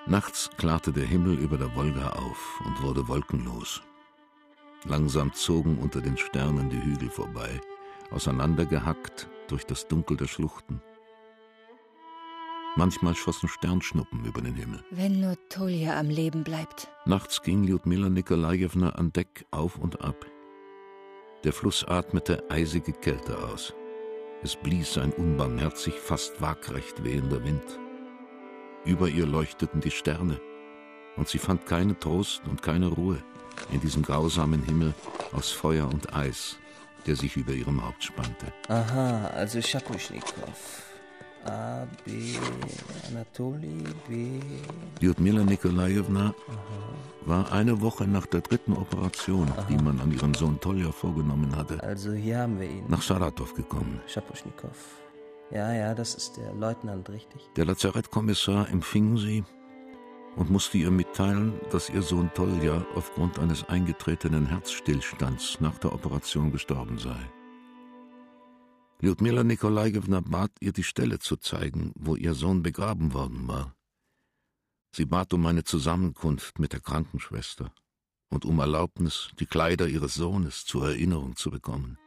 Nachts klarte der Himmel über der Wolga auf und wurde wolkenlos. Langsam zogen unter den Sternen die Hügel vorbei, auseinandergehackt durch das Dunkel der Schluchten. Manchmal schossen Sternschnuppen über den Himmel. Wenn nur Tolja am Leben bleibt. Nachts ging Ljudmila Nikolajewna an Deck auf und ab. Der Fluss atmete eisige Kälte aus. Es blies ein unbarmherzig, fast waagrecht wehender Wind. Über ihr leuchteten die Sterne, und sie fand keinen Trost und keine Ruhe in diesem grausamen Himmel aus Feuer und Eis, der sich über ihrem Haupt spannte. Aha, also Schapuschnikow. A, B, Anatoli, B... Ljudmila Nikolajewna war eine Woche nach der 3. Operation, die man an ihrem Sohn Tolja vorgenommen hatte, Also hier haben wir ihn. nach Saratow gekommen. Schapuschnikow. Ja, das ist der Leutnant, richtig? Der Lazarettkommissar empfing sie und musste ihr mitteilen, dass ihr Sohn Tolja aufgrund eines eingetretenen Herzstillstands nach der Operation gestorben sei. Ljudmila Nikolajewna bat, ihr die Stelle zu zeigen, wo ihr Sohn begraben worden war. Sie bat um eine Zusammenkunft mit der Krankenschwester und um Erlaubnis, die Kleider ihres Sohnes zur Erinnerung zu bekommen.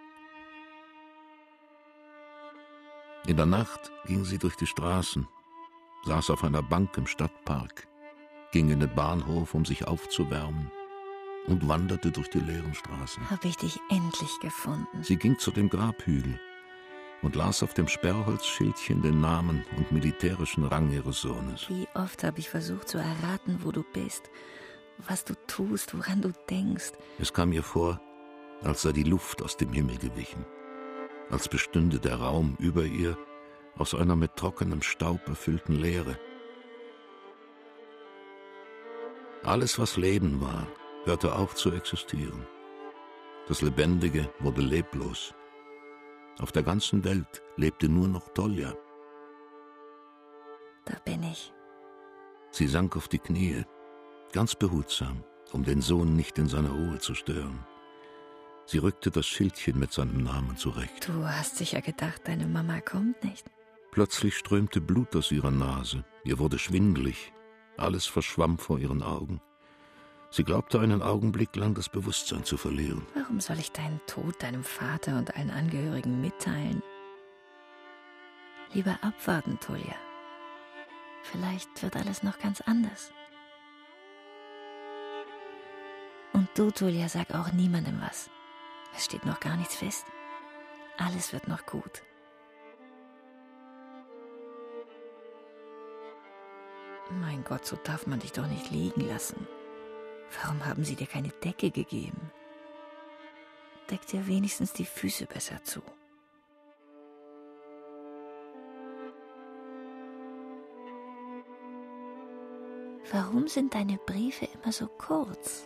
In der Nacht ging sie durch die Straßen, saß auf einer Bank im Stadtpark, ging in den Bahnhof, um sich aufzuwärmen, und wanderte durch die leeren Straßen. Hab ich dich endlich gefunden. Sie ging zu dem Grabhügel und las auf dem Sperrholzschildchen den Namen und militärischen Rang ihres Sohnes. Wie oft habe ich versucht zu erraten, wo du bist, was du tust, woran du denkst. Es kam ihr vor, als sei die Luft aus dem Himmel gewichen, als bestünde der Raum über ihr aus einer mit trockenem Staub erfüllten Leere. Alles, was Leben war, hörte auf zu existieren. Das Lebendige wurde leblos. Auf der ganzen Welt lebte nur noch Tolja. Da bin ich. Sie sank auf die Knie, ganz behutsam, um den Sohn nicht in seiner Ruhe zu stören. Sie rückte das Schildchen mit seinem Namen zurecht. Du hast sicher gedacht, deine Mama kommt nicht. Plötzlich strömte Blut aus ihrer Nase. Ihr wurde schwindelig. Alles verschwamm vor ihren Augen. Sie glaubte einen Augenblick lang das Bewusstsein zu verlieren. Warum soll ich deinen Tod deinem Vater und allen Angehörigen mitteilen? Lieber abwarten, Tolja. Vielleicht wird alles noch ganz anders. Und du, Tolja, sag auch niemandem was. Es steht noch gar nichts fest. Alles wird noch gut. Mein Gott, so darf man dich doch nicht liegen lassen. Warum haben sie dir keine Decke gegeben? Deck dir wenigstens die Füße besser zu. Warum sind deine Briefe immer so kurz?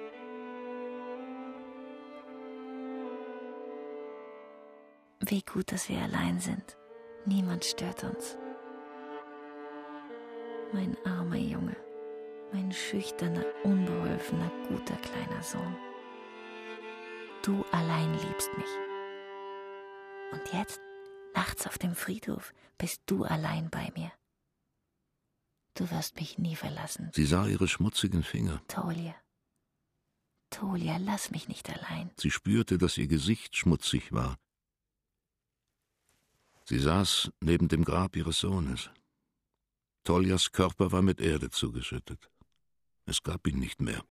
Wie gut, dass wir allein sind. Niemand stört uns. Mein armer Junge, mein schüchterner, unbeholfener, guter kleiner Sohn. Du allein liebst mich. Und jetzt, nachts auf dem Friedhof, bist du allein bei mir. Du wirst mich nie verlassen. Sie sah ihre schmutzigen Finger. Tolja, lass mich nicht allein. Sie spürte, dass ihr Gesicht schmutzig war. Sie saß neben dem Grab ihres Sohnes. Toljas Körper war mit Erde zugeschüttet. Es gab ihn nicht mehr.